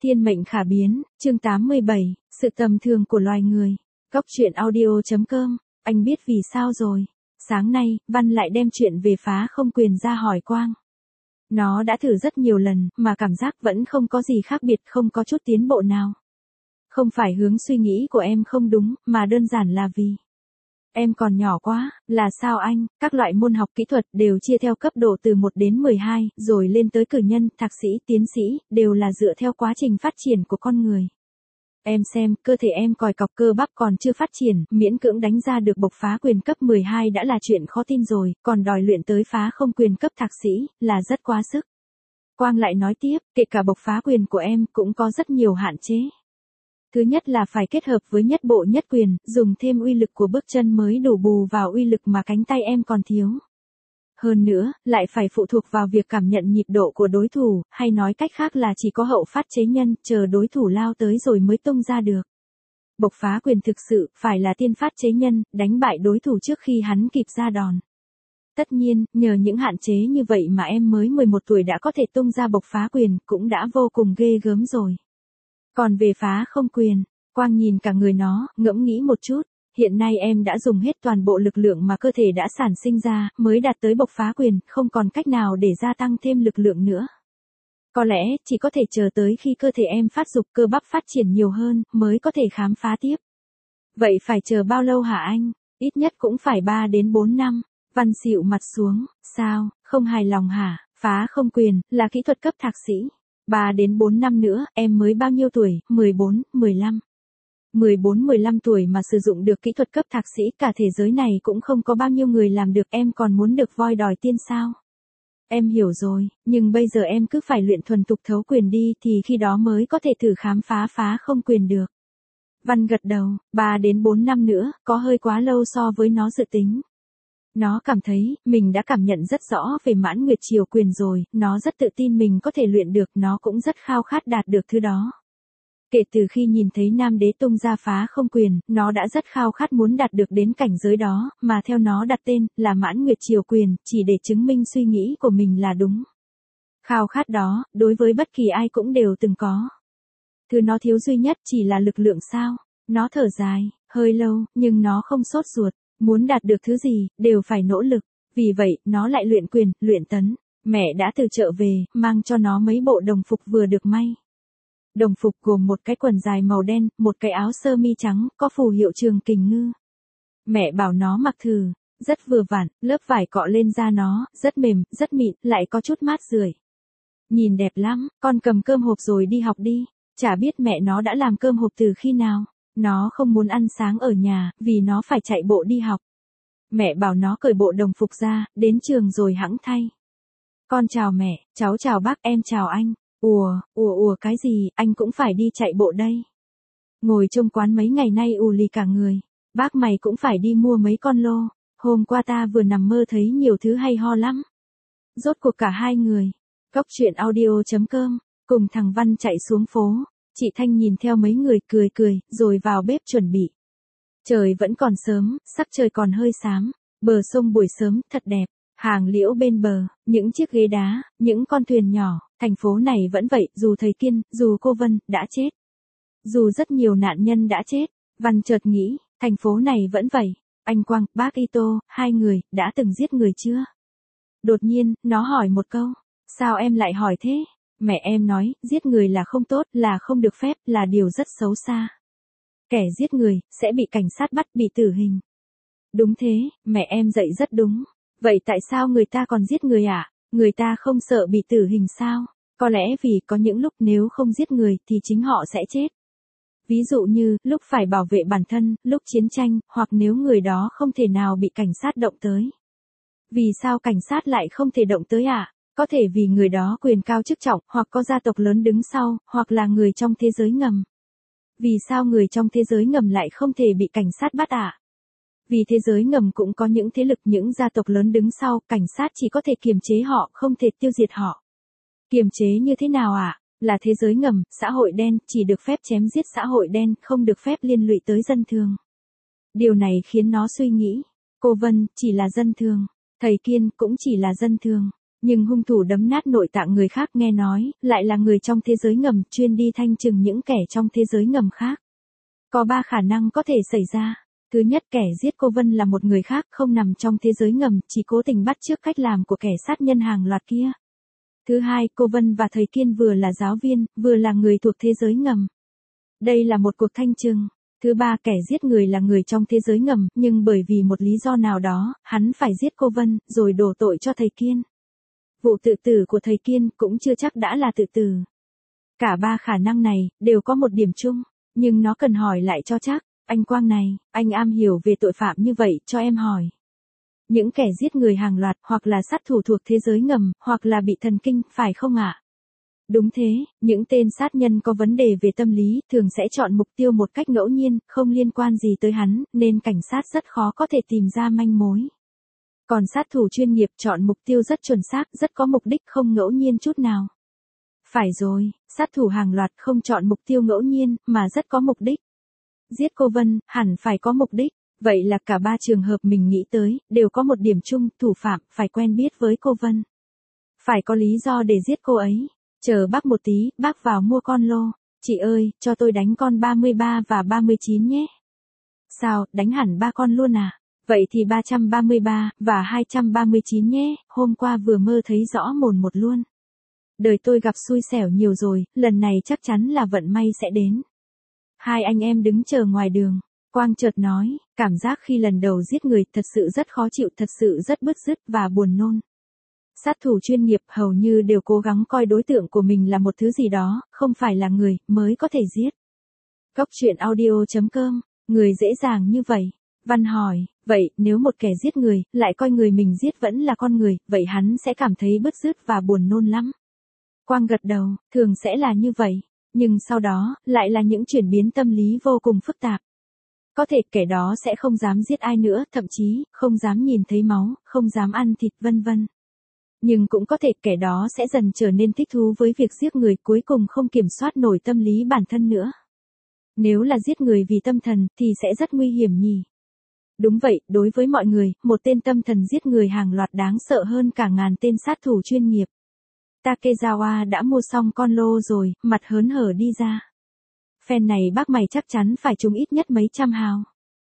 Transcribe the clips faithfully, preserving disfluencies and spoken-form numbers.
Thiên mệnh khả biến, chương tám mươi bảy, sự tầm thường của loài người. Góc truyện audio chấm com, anh biết vì sao rồi. Sáng nay, Văn lại đem chuyện về phá không quyền ra hỏi Quang. Nó đã thử rất nhiều lần, mà cảm giác vẫn không có gì khác biệt, không có chút tiến bộ nào. Không phải hướng suy nghĩ của em không đúng, mà đơn giản là vì em còn nhỏ quá. Là sao anh? Các loại môn học kỹ thuật đều chia theo cấp độ từ một đến mười hai, rồi lên tới cử nhân, thạc sĩ, tiến sĩ, đều là dựa theo quá trình phát triển của con người. Em xem, cơ thể em còi cọc cơ bắp còn chưa phát triển, miễn cưỡng đánh ra được bộc phá quyền cấp mười hai đã là chuyện khó tin rồi, còn đòi luyện tới phá không quyền cấp thạc sĩ, là rất quá sức. Quang lại nói tiếp, kể cả bộc phá quyền của em cũng có rất nhiều hạn chế. Thứ nhất là phải kết hợp với nhất bộ nhất quyền, dùng thêm uy lực của bước chân mới đủ bù vào uy lực mà cánh tay em còn thiếu. Hơn nữa, lại phải phụ thuộc vào việc cảm nhận nhịp độ của đối thủ, hay nói cách khác là chỉ có hậu phát chế nhân, chờ đối thủ lao tới rồi mới tung ra được. Bộc phá quyền thực sự, phải là tiên phát chế nhân, đánh bại đối thủ trước khi hắn kịp ra đòn. Tất nhiên, nhờ những hạn chế như vậy mà em mới mười một tuổi đã có thể tung ra bộc phá quyền, cũng đã vô cùng ghê gớm rồi. Còn về phá không quyền, Quang nhìn cả người nó, ngẫm nghĩ một chút. Hiện nay em đã dùng hết toàn bộ lực lượng mà cơ thể đã sản sinh ra, mới đạt tới bộc phá quyền, không còn cách nào để gia tăng thêm lực lượng nữa. Có lẽ, chỉ có thể chờ tới khi cơ thể em phát dục, cơ bắp phát triển nhiều hơn, mới có thể khám phá tiếp. Vậy phải chờ bao lâu hả anh? Ít nhất cũng phải ba đến bốn năm. Văn xịu mặt xuống, sao, không hài lòng hả? Phá không quyền, là kỹ thuật cấp thạc sĩ. ba đến bốn năm nữa, em mới bao nhiêu tuổi? mười bốn, mười lăm. mười bốn mười lăm tuổi mà sử dụng được kỹ thuật cấp thạc sĩ, cả thế giới này cũng không có bao nhiêu người làm được, em còn muốn được voi đòi tiên sao? Em hiểu rồi, nhưng bây giờ em cứ phải luyện thuần thục thấu quyền đi thì khi đó mới có thể thử khám phá phá không quyền được. Văn gật đầu, ba đến bốn năm nữa, có hơi quá lâu so với nó dự tính. Nó cảm thấy, mình đã cảm nhận rất rõ về mãn nguyệt triều quyền rồi, nó rất tự tin mình có thể luyện được, nó cũng rất khao khát đạt được thứ đó. Kể từ khi nhìn thấy nam đế tung ra phá không quyền, nó đã rất khao khát muốn đạt được đến cảnh giới đó, mà theo nó đặt tên là mãn nguyệt triều quyền, chỉ để chứng minh suy nghĩ của mình là đúng. Khao khát đó, đối với bất kỳ ai cũng đều từng có. Thứ nó thiếu duy nhất chỉ là lực lượng sao? Nó thở dài, hơi lâu, nhưng nó không sốt ruột. Muốn đạt được thứ gì, đều phải nỗ lực. Vì vậy, nó lại luyện quyền, luyện tấn. Mẹ đã từ chợ về, mang cho nó mấy bộ đồng phục vừa được may. Đồng phục gồm một cái quần dài màu đen, một cái áo sơ mi trắng, có phù hiệu Trường Kình Ngư. Mẹ bảo nó mặc thử, rất vừa vặn, lớp vải cọ lên da nó, rất mềm, rất mịn, lại có chút mát rượi. Nhìn đẹp lắm, con cầm cơm hộp rồi đi học đi. Chả biết mẹ nó đã làm cơm hộp từ khi nào. Nó không muốn ăn sáng ở nhà, vì nó phải chạy bộ đi học. Mẹ bảo nó cởi bộ đồng phục ra, đến trường rồi hẵng thay. Con chào mẹ, cháu chào bác, em chào anh. Ùa, ùa ùa cái gì, anh cũng phải đi chạy bộ đây. Ngồi trong quán mấy ngày nay ù lì cả người. Bác mày cũng phải đi mua mấy con lô. Hôm qua ta vừa nằm mơ thấy nhiều thứ hay ho lắm. Rốt cuộc cả hai người. Góc truyện audio chấm com, cùng thằng Văn chạy xuống phố. Chị Thanh nhìn theo mấy người cười cười, rồi vào bếp chuẩn bị. Trời vẫn còn sớm, sắc trời còn hơi xám. Bờ sông buổi sớm, thật đẹp. Hàng liễu bên bờ, những chiếc ghế đá, những con thuyền nhỏ. Thành phố này vẫn vậy, dù thầy Kiên, dù cô Vân, đã chết. Dù rất nhiều nạn nhân đã chết. Văn chợt nghĩ, thành phố này vẫn vậy. Anh Quang, bác Ito, hai người, đã từng giết người chưa? Đột nhiên, nó hỏi một câu. Sao em lại hỏi thế? Mẹ em nói, giết người là không tốt, là không được phép, là điều rất xấu xa. Kẻ giết người, sẽ bị cảnh sát bắt, bị tử hình. Đúng thế, mẹ em dạy rất đúng. Vậy tại sao người ta còn giết người ạ? À? Người ta không sợ bị tử hình sao? Có lẽ vì có những lúc nếu không giết người thì chính họ sẽ chết. Ví dụ như, lúc phải bảo vệ bản thân, lúc chiến tranh, hoặc nếu người đó không thể nào bị cảnh sát động tới. Vì sao cảnh sát lại không thể động tới ạ? À? Có thể vì người đó quyền cao chức trọng, hoặc có gia tộc lớn đứng sau, hoặc là người trong thế giới ngầm. Vì sao người trong thế giới ngầm lại không thể bị cảnh sát bắt ạ? À? Vì thế giới ngầm cũng có những thế lực, những gia tộc lớn đứng sau, cảnh sát chỉ có thể kiềm chế họ, không thể tiêu diệt họ. Kiềm chế như thế nào ạ? À? Là thế giới ngầm, xã hội đen, chỉ được phép chém giết xã hội đen, không được phép liên lụy tới dân thường. Điều này khiến nó suy nghĩ. Cô Vân, chỉ là dân thường. Thầy Kiên, cũng chỉ là dân thường. Nhưng hung thủ đấm nát nội tạng người khác nghe nói, lại là người trong thế giới ngầm, chuyên đi thanh trừng những kẻ trong thế giới ngầm khác. Có ba khả năng có thể xảy ra. Thứ nhất, kẻ giết cô Vân là một người khác, không nằm trong thế giới ngầm, chỉ cố tình bắt chước cách làm của kẻ sát nhân hàng loạt kia. Thứ hai, cô Vân và thầy Kiên vừa là giáo viên, vừa là người thuộc thế giới ngầm. Đây là một cuộc thanh trừng. Thứ ba, kẻ giết người là người trong thế giới ngầm, nhưng bởi vì một lý do nào đó, hắn phải giết cô Vân, rồi đổ tội cho thầy Kiên. Vụ tự tử của thầy Kiên cũng chưa chắc đã là tự tử. Cả ba khả năng này, đều có một điểm chung, nhưng nó cần hỏi lại cho chắc. Anh Quang này, anh am hiểu về tội phạm như vậy, cho em hỏi. Những kẻ giết người hàng loạt, hoặc là sát thủ thuộc thế giới ngầm, hoặc là bị thần kinh, phải không ạ? Đúng thế, những tên sát nhân có vấn đề về tâm lý, thường sẽ chọn mục tiêu một cách ngẫu nhiên, không liên quan gì tới hắn, nên cảnh sát rất khó có thể tìm ra manh mối. Còn sát thủ chuyên nghiệp chọn mục tiêu rất chuẩn xác, rất có mục đích, không ngẫu nhiên chút nào. Phải rồi, sát thủ hàng loạt không chọn mục tiêu ngẫu nhiên, mà rất có mục đích. Giết cô Vân, hẳn phải có mục đích. Vậy là cả ba trường hợp mình nghĩ tới, đều có một điểm chung, thủ phạm phải quen biết với cô Vân. Phải có lý do để giết cô ấy. Chờ bác một tí, bác vào mua con lô. Chị ơi, cho tôi đánh con ba mươi ba và ba mươi chín nhé. Sao, đánh hẳn ba con luôn à? Vậy thì ba trăm ba mươi ba và hai trăm ba mươi chín nhé, hôm qua vừa mơ thấy rõ mồn một luôn. Đời tôi gặp xui xẻo nhiều rồi, lần này chắc chắn là vận may sẽ đến. Hai anh em đứng chờ ngoài đường. Quang chợt nói, cảm giác khi lần đầu giết người thật sự rất khó chịu, thật sự rất bứt rứt và buồn nôn. Sát thủ chuyên nghiệp hầu như đều cố gắng coi đối tượng của mình là một thứ gì đó, không phải là người, mới có thể giết. Góc truyện audio chấm com, người dễ dàng như vậy. Văn hỏi, vậy nếu một kẻ giết người, lại coi người mình giết vẫn là con người, vậy hắn sẽ cảm thấy bứt rứt và buồn nôn lắm. Quang gật đầu, thường sẽ là như vậy, nhưng sau đó, lại là những chuyển biến tâm lý vô cùng phức tạp. Có thể kẻ đó sẽ không dám giết ai nữa, thậm chí, không dám nhìn thấy máu, không dám ăn thịt vân vân. Nhưng cũng có thể kẻ đó sẽ dần trở nên thích thú với việc giết người, cuối cùng không kiểm soát nổi tâm lý bản thân nữa. Nếu là giết người vì tâm thần, thì sẽ rất nguy hiểm nhỉ. Đúng vậy, đối với mọi người, một tên tâm thần giết người hàng loạt đáng sợ hơn cả ngàn tên sát thủ chuyên nghiệp. Takezawa đã mua xong con lô rồi, mặt hớn hở đi ra. Phen này bác mày chắc chắn phải trúng ít nhất mấy trăm hào.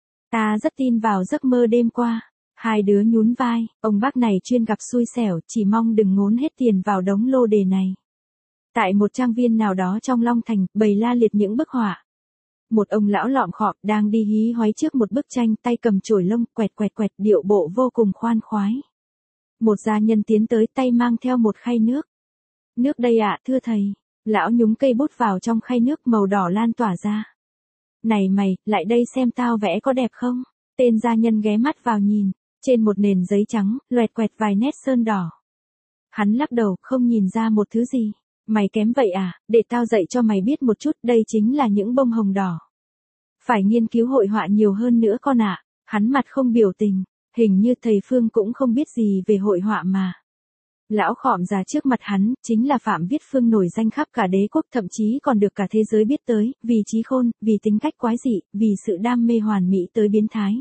Ta rất tin vào giấc mơ đêm qua. Hai đứa nhún vai, ông bác này chuyên gặp xui xẻo, chỉ mong đừng ngốn hết tiền vào đống lô đề này. Tại một trang viên nào đó trong Long Thành, bày la liệt những bức họa. Một ông lão lọm khọm đang đi hí hoáy trước một bức tranh, tay cầm chổi lông, quẹt quẹt quẹt, điệu bộ vô cùng khoan khoái. Một gia nhân tiến tới, tay mang theo một khay nước. Nước đây ạ, thưa thầy. Lão nhúng cây bút vào trong khay nước, màu đỏ lan tỏa ra. Này mày, lại đây xem tao vẽ có đẹp không? Tên gia nhân ghé mắt vào nhìn. Trên một nền giấy trắng, loẹt quẹt vài nét sơn đỏ. Hắn lắc đầu, không nhìn ra một thứ gì. Mày kém vậy à, để tao dạy cho mày biết một chút, đây chính là những bông hồng đỏ. Phải nghiên cứu hội họa nhiều hơn nữa con ạ. À. Hắn mặt không biểu tình, hình như thầy Phương cũng không biết gì về hội họa mà. Lão khọm già trước mặt hắn, chính là Phạm Viết Phương nổi danh khắp cả đế quốc, thậm chí còn được cả thế giới biết tới, vì trí khôn, vì tính cách quái dị, vì sự đam mê hoàn mỹ tới biến thái.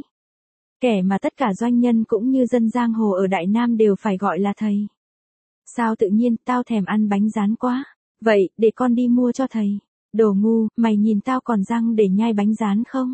Kẻ mà tất cả doanh nhân cũng như dân giang hồ ở Đại Nam đều phải gọi là thầy. Sao tự nhiên, tao thèm ăn bánh rán quá. Vậy, để con đi mua cho thầy. Đồ ngu, mày nhìn tao còn răng để nhai bánh rán không?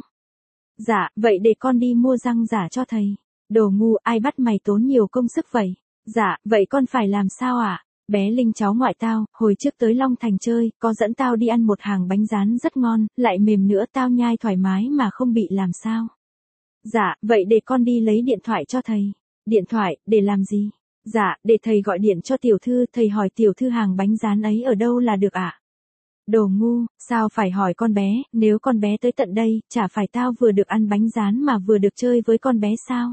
Dạ, vậy để con đi mua răng giả cho thầy. Đồ ngu, ai bắt mày tốn nhiều công sức vậy? Dạ, vậy con phải làm sao ạ? À? Bé Linh cháu ngoại tao, hồi trước tới Long Thành chơi, có dẫn tao đi ăn một hàng bánh rán rất ngon, lại mềm nữa, tao nhai thoải mái mà không bị làm sao. Dạ, vậy để con đi lấy điện thoại cho thầy. Điện thoại, để làm gì? Dạ, để thầy gọi điện cho tiểu thư, thầy hỏi tiểu thư hàng bánh rán ấy ở đâu là được ạ? À? Đồ ngu, sao phải hỏi con bé, nếu con bé tới tận đây, chả phải tao vừa được ăn bánh rán mà vừa được chơi với con bé sao?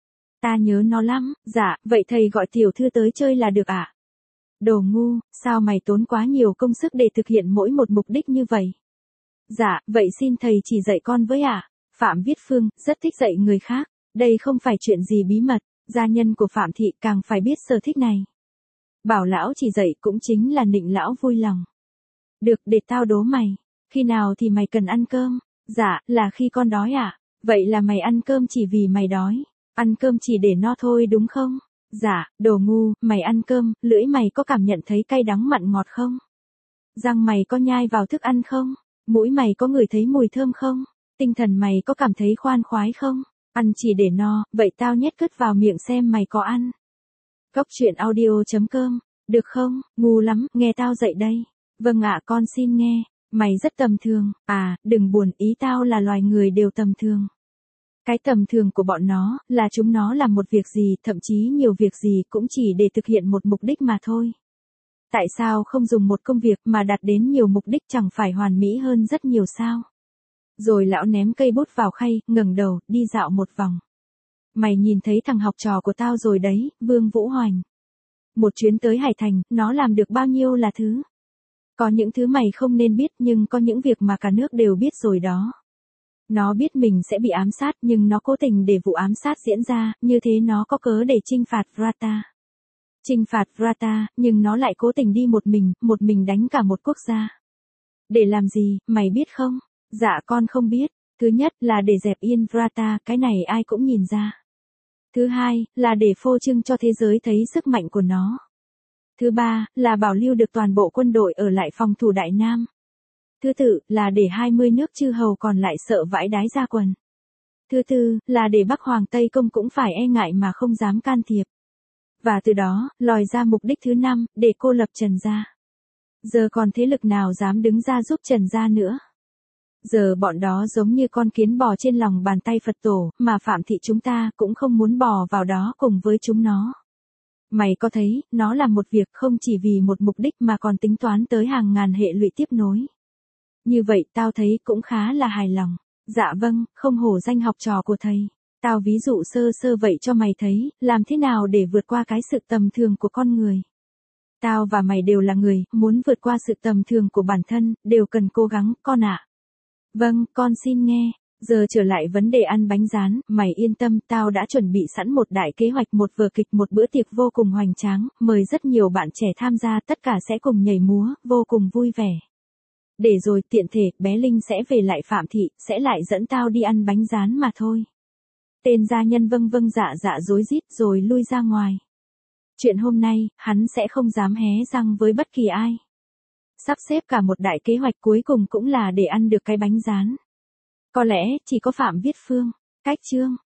Ta nhớ nó lắm, dạ, vậy thầy gọi tiểu thư tới chơi là được ạ? À? Đồ ngu, sao mày tốn quá nhiều công sức để thực hiện mỗi một mục đích như vậy? Dạ, vậy xin thầy chỉ dạy con với ạ? À? Phạm Viết Phương, rất thích dạy người khác, đây không phải chuyện gì bí mật, gia nhân của Phạm Thị càng phải biết sở thích này. Bảo lão chỉ dạy cũng chính là nịnh lão vui lòng. Được, để tao đố mày, khi nào thì mày cần ăn cơm? Dạ, là khi con đói ạ. À? Vậy là mày ăn cơm chỉ vì mày đói, ăn cơm chỉ để no thôi đúng không? Dạ, đồ ngu, mày ăn cơm, lưỡi mày có cảm nhận thấy cay đắng mặn ngọt không? Răng mày có nhai vào thức ăn không? Mũi mày có ngửi thấy mùi thơm không? Tinh thần mày có cảm thấy khoan khoái không? Ăn chỉ để no, vậy tao nhét cứt vào miệng xem mày có ăn. Cốc truyện audio chấm com, được không? Ngu lắm, nghe tao dạy đây. Vâng ạ, con xin nghe. Mày rất tầm thường, à, đừng buồn, ý tao là loài người đều tầm thường. Cái tầm thường của bọn nó, là chúng nó làm một việc gì, thậm chí nhiều việc gì cũng chỉ để thực hiện một mục đích mà thôi. Tại sao không dùng một công việc mà đạt đến nhiều mục đích chẳng phải hoàn mỹ hơn rất nhiều sao? Rồi lão ném cây bút vào khay, ngẩng đầu, đi dạo một vòng. Mày nhìn thấy thằng học trò của tao rồi đấy, Vương Vũ Hoành. Một chuyến tới Hải Thành, nó làm được bao nhiêu là thứ. Có những thứ mày không nên biết nhưng có những việc mà cả nước đều biết rồi đó. Nó biết mình sẽ bị ám sát nhưng nó cố tình để vụ ám sát diễn ra, như thế nó có cớ để trinh phạt Vrata. Trinh phạt Vrata, nhưng nó lại cố tình đi một mình, một mình đánh cả một quốc gia. Để làm gì, mày biết không? Dạ con không biết. Thứ nhất là để dẹp yên Vrata, cái này ai cũng nhìn ra. Thứ hai, là để phô trương cho thế giới thấy sức mạnh của nó. Thứ ba, là bảo lưu được toàn bộ quân đội ở lại phòng thủ Đại Nam. Thứ tư, là để hai mươi nước chư hầu còn lại sợ vãi đái ra quần. Thứ tư, là để Bắc Hoàng Tây Công cũng phải e ngại mà không dám can thiệp. Và từ đó, lòi ra mục đích thứ năm, để cô lập Trần gia. Giờ còn thế lực nào dám đứng ra giúp Trần gia nữa. Giờ bọn đó giống như con kiến bò trên lòng bàn tay Phật tổ, mà Phạm Thị chúng ta cũng không muốn bò vào đó cùng với chúng nó. Mày có thấy, nó làm một việc không chỉ vì một mục đích mà còn tính toán tới hàng ngàn hệ lụy tiếp nối. Như vậy tao thấy cũng khá là hài lòng. Dạ vâng, không hổ danh học trò của thầy. Tao ví dụ sơ sơ vậy cho mày thấy, làm thế nào để vượt qua cái sự tầm thường của con người. Tao và mày đều là người, muốn vượt qua sự tầm thường của bản thân, đều cần cố gắng, con ạ. Vâng, con xin nghe. Giờ trở lại vấn đề ăn bánh rán, mày yên tâm, tao đã chuẩn bị sẵn một đại kế hoạch, một vở kịch, một bữa tiệc vô cùng hoành tráng, mời rất nhiều bạn trẻ tham gia, tất cả sẽ cùng nhảy múa, vô cùng vui vẻ. Để rồi tiện thể, bé Linh sẽ về lại Phạm Thị, sẽ lại dẫn tao đi ăn bánh rán mà thôi. Tên gia nhân vâng vâng dạ dạ rối rít rồi lui ra ngoài. Chuyện hôm nay, hắn sẽ không dám hé răng với bất kỳ ai. Sắp xếp cả một đại kế hoạch cuối cùng cũng là để ăn được cái bánh rán. Có lẽ, chỉ có Phạm Viết Phương. Cách chương.